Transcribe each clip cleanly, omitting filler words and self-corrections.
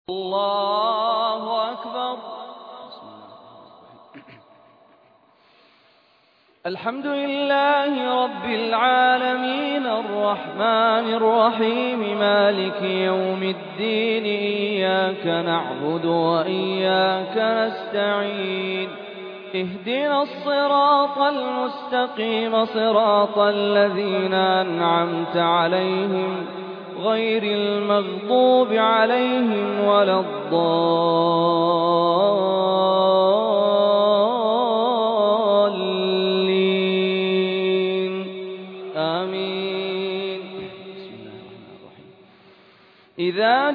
الله أكبر. الحمد لله رب العالمين الرحمن الرحيم مالك يوم الدين إياك نعبد وإياك نستعين اهدنا الصراط المستقيم صراط الذين أنعمت عليهم غير المغضوب عليهم ولا الضالين آمين. بسم الله الرحمن الرحيم. إذا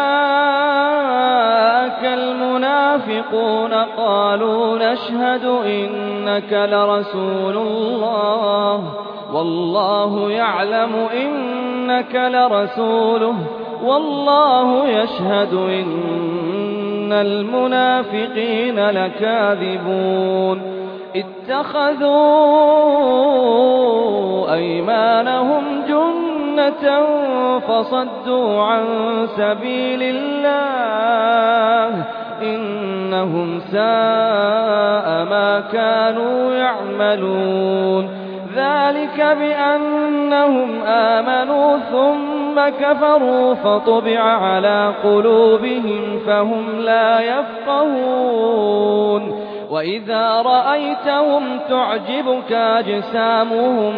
جاءك المنافقون قالوا نشهد إنك لرسول الله والله يعلم إنك لرسوله والله يشهد إن المنافقين لكاذبون اتخذوا أيمانهم جنة فصدوا عن سبيل الله إنهم ساء ما كانوا يعملون ذلك بأنهم آمنوا ثم كفروا فطبع على قلوبهم فهم لا يفقهون وإذا رأيتهم تعجبك أجسامهم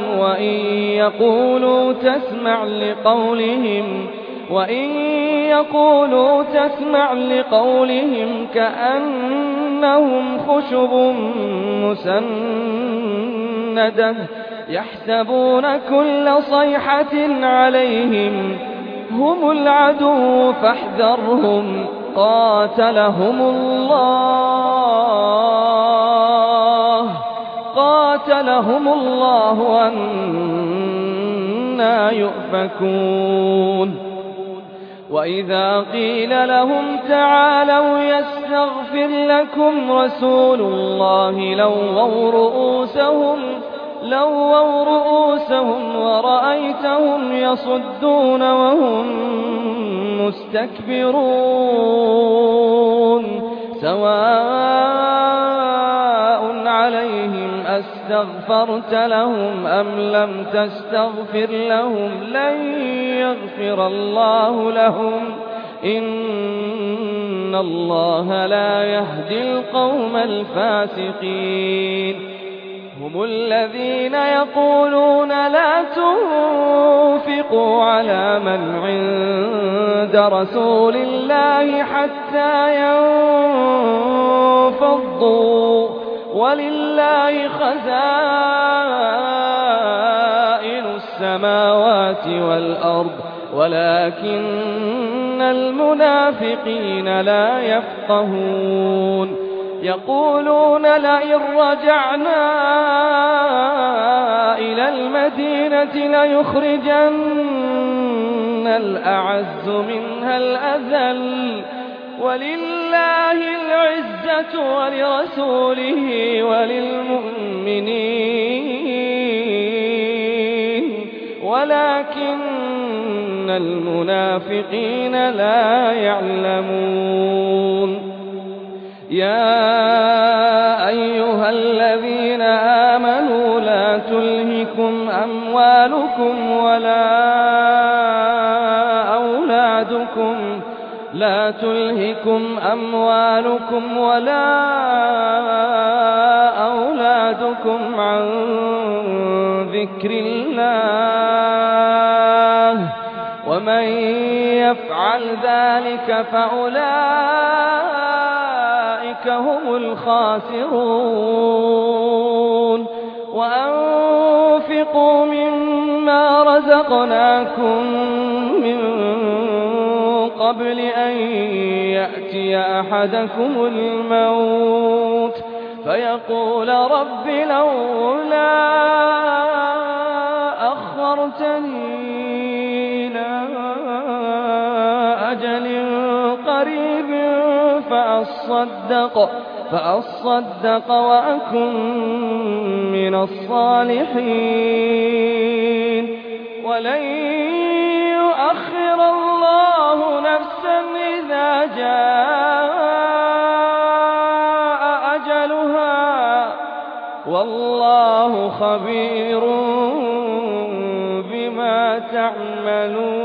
وإن يقولوا تسمع لقولهم كأنهم خشب مسندة يحسبون كل صيحة عليهم هم العدو فاحذرهم قاتلهم الله أنى يؤفكون وإذا قيل لهم تعالوا يستغفر لكم رسول الله لووا رؤوسهم ورأيتهم يصدون وهم مستكبرون سواء عليهم أستغفرت لهم أم لم تستغفر لهم لن يغفر الله لهم إن الله لا يهدي القوم الفاسقين هم الذين يقولون لا تنفقوا على من عند رسول الله حتى ينفضوا ولله خزائن السماوات والأرض ولكن المنافقين لا يفقهون يقولون لئن رجعنا إلى المدينة ليخرجن الأعز منها الأذل ولله العزة ولرسوله وللمؤمنين ولكن المنافقين لا يعلمون يا أيها الذين آمنوا لا تلهكم أموالكم ولا أولادكم عن ذكر الله ومن يفعل ذلك فأولئك هم الخاسرون وأنفقوا مما رزقناكم من قبل أن يأتي أحدكم الموت فيقول رب لولا أخرتني إلى أجل قريب فأصدق وأكن من الصالحين ولن يؤخر الله نفسا إذا جاء أجلها والله خبير بما تعملون